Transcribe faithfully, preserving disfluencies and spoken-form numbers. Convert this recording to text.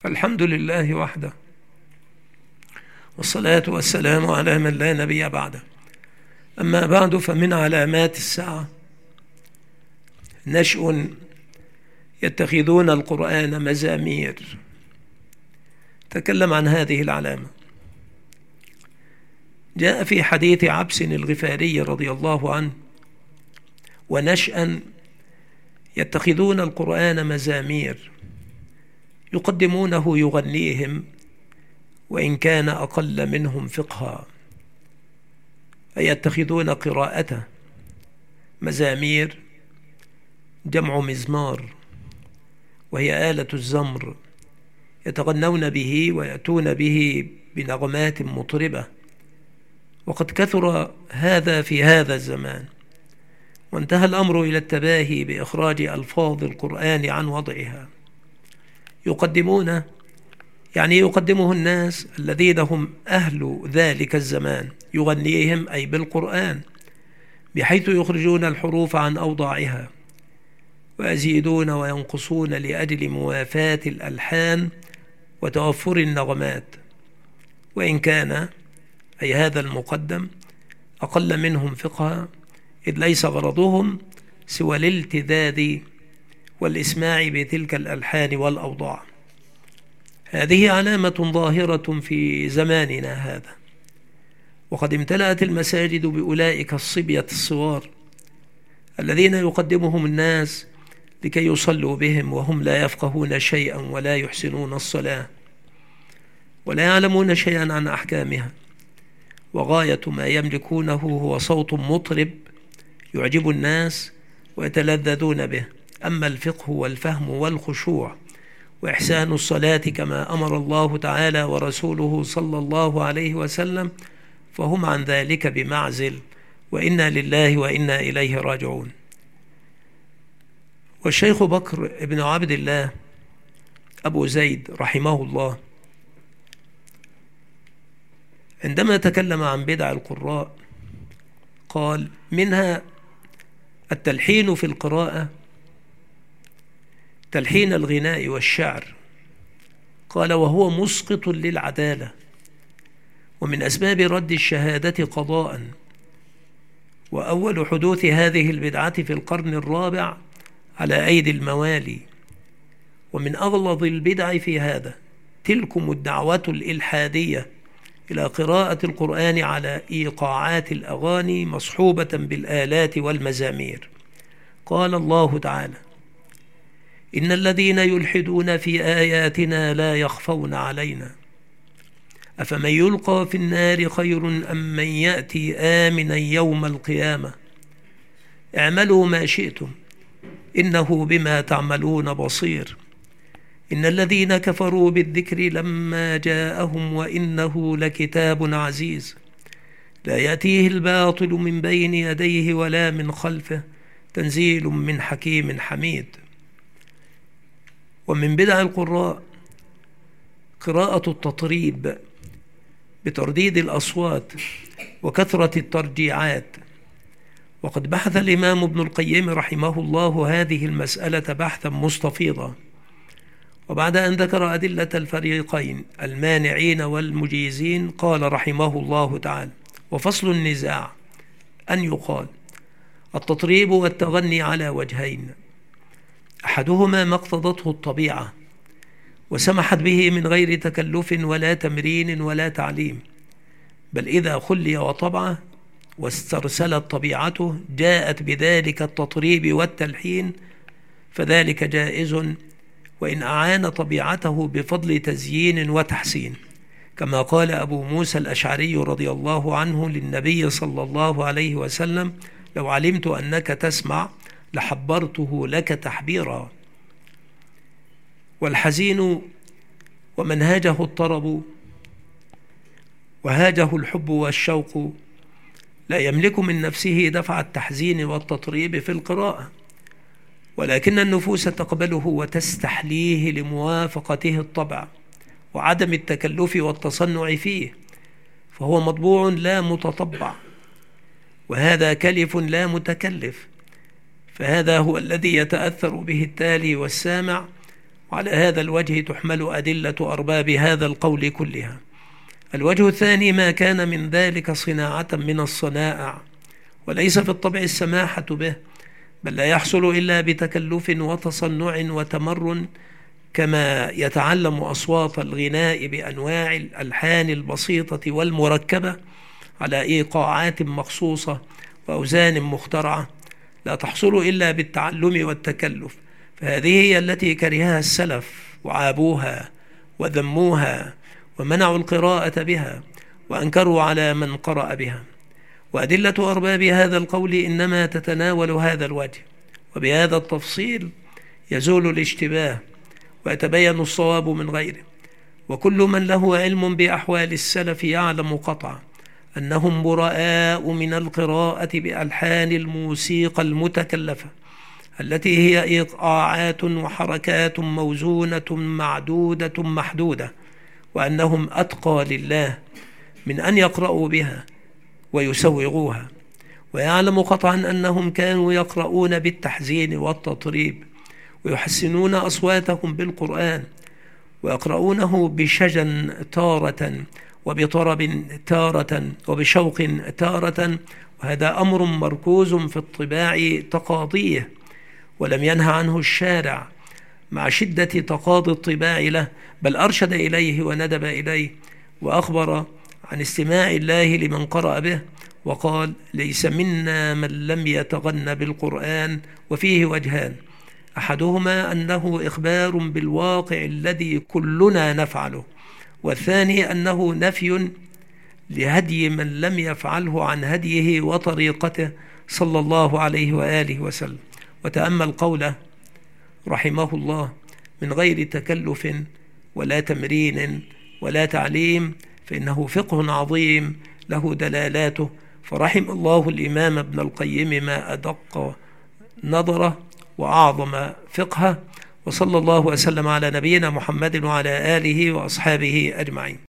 الحمد لله وحده، والصلاة والسلام على من لا نبي بعده. أما بعد، فمن علامات الساعة نشأ يتخذون القرآن مزامير. تكلم عن هذه العلامة. جاء في حديث عبس الغفاري رضي الله عنه: ونشأ يتخذون القرآن مزامير يقدمونه يغنيهم وإن كان أقل منهم فقها، أي يتخذون قراءته مزامير، جمع مزمار، وهي آلة الزمر، يتغنون به ويأتون به بنغمات مطربة. وقد كثر هذا في هذا الزمان، وانتهى الأمر إلى التباهي بإخراج ألفاظ القرآن عن وضعها. يقدمون يعني يقدمه الناس الذين هم أهل ذلك الزمان، يغنيهم أي بالقرآن، بحيث يخرجون الحروف عن أوضاعها ويزيدون وينقصون لأجل موافاة الألحان وتوفر النغمات، وإن كان أي هذا المقدم أقل منهم فقها، إذ ليس غرضهم سوى الالتذاذ والإسماع بتلك الألحان والأوضاع. هذه علامة ظاهرة في زماننا هذا، وقد امتلأت المساجد بأولئك الصبية الصغار الذين يقدمهم الناس لكي يصلوا بهم وهم لا يفقهون شيئا ولا يحسنون الصلاة ولا يعلمون شيئا عن أحكامها، وغاية ما يملكونه هو صوت مطرب يعجب الناس ويتلذذون به. أما الفقه والفهم والخشوع وإحسان الصلاة كما أمر الله تعالى ورسوله صلى الله عليه وسلم فهم عن ذلك بمعزل، وإنا لله وإنا إليه راجعون. والشيخ بكر ابن عبد الله أبو زيد رحمه الله عندما تكلم عن بدع القراء قال: منها التلحين في القراءة، تلحين الغناء والشعر. قال: وهو مسقط للعدالة، ومن أسباب رد الشهادة قضاء. وأول حدوث هذه البدعة في القرن الرابع على أيدي الموالي. ومن أغلظ البدع في هذا تلكم الدعوة الإلحادية إلى قراءة القرآن على إيقاعات الأغاني مصحوبة بالآلات والمزامير. قال الله تعالى: إن الذين يلحدون في آياتنا لا يخفون علينا أفمن يلقى في النار خير أم من يأتي آمنا يوم القيامة اعملوا ما شئتم إنه بما تعملون بصير إن الذين كفروا بالذكر لما جاءهم وإنه لكتاب عزيز لا يأتيه الباطل من بين يديه ولا من خلفه تنزيل من حكيم حميد. ومن بدع القراء قراءة التطريب بترديد الأصوات وكثرة الترجيعات. وقد بحث الإمام ابن القيم رحمه الله هذه المسألة بحثا مستفيضا، وبعد أن ذكر أدلة الفريقين المانعين والمجيزين قال رحمه الله تعالى: وفصل النزاع أن يقال التطريب والتغني على وجهين: أحدهما ما اقتضته الطبيعة وسمحت به من غير تكلف ولا تمرين ولا تعليم، بل إذا خلي وطبعه واسترسلت طبيعته جاءت بذلك التطريب والتلحين، فذلك جائز وإن أعان طبيعته بفضل تزيين وتحسين، كما قال أبو موسى الأشعري رضي الله عنه للنبي صلى الله عليه وسلم: لو علمت أنك تسمع لحبرته لك تحبيرا. والحزين ومن هاجه الطرب وهاجه الحب والشوق لا يملك من نفسه دفع التحزين والتطريب في القراءة، ولكن النفوس تقبله وتستحليه لموافقته الطبع وعدم التكلف والتصنع فيه، فهو مطبوع لا متطبع، وهذا كلف لا متكلف، فهذا هو الذي يتأثر به التالي والسامع وعلى هذا الوجه تحمل أدلة أرباب هذا القول كلها. الوجه الثاني ما كان من ذلك صناعة من الصنائع، وليس في الطبع السماحة به، بل لا يحصل إلا بتكلف وتصنع وتمرن، كما يتعلم أصوات الغناء بأنواع الألحان البسيطة والمركبة على إيقاعات مخصوصة وأوزان مخترعة، لا تحصل إلا بالتعلم والتكلف. فهذه هي التي كرهها السلف وعابوها وذموها ومنعوا القراءة بها وأنكروا على من قرأ بها. وأدلة أرباب هذا القول إنما تتناول هذا الوجه، وبهذا التفصيل يزول الاشتباه ويتبين الصواب من غيره. وكل من له علم بأحوال السلف يعلم قطعا أنهم براء من القراءة بألحان الموسيقى المتكلفة التي هي إيقاعات وحركات موزونة معدودة محدودة، وأنهم أتقى لله من أن يقرأوا بها ويسوغوها. ويعلم قطعا أنهم كانوا يقرؤون بالتحزين والتطريب ويحسنون أصواتهم بالقرآن، ويقرؤونه بشجن تارة وبطرب تارة وبشوق تارة، وهذا أمر مركوز في الطباع تقاضيه، ولم ينهى عنه الشارع مع شدة تقاضي الطباع له، بل أرشد إليه وندب إليه، وأخبر عن استماع الله لمن قرأ به، وقال: ليس منا من لم يتغن بالقرآن. وفيه وجهان: أحدهما أنه إخبار بالواقع الذي كلنا نفعله، والثاني أنه نفي لهدي من لم يفعله عن هديه وطريقته صلى الله عليه وآله وسلم. وتأمل قوله رحمه الله: من غير تكلف ولا تمرين ولا تعليم، فإنه فقه عظيم له دلالاته. فرحم الله الإمام ابن القيم ما أدق نظره وأعظم فقهه. وصلى الله وسلم على نبينا محمد وعلى آله وأصحابه أجمعين.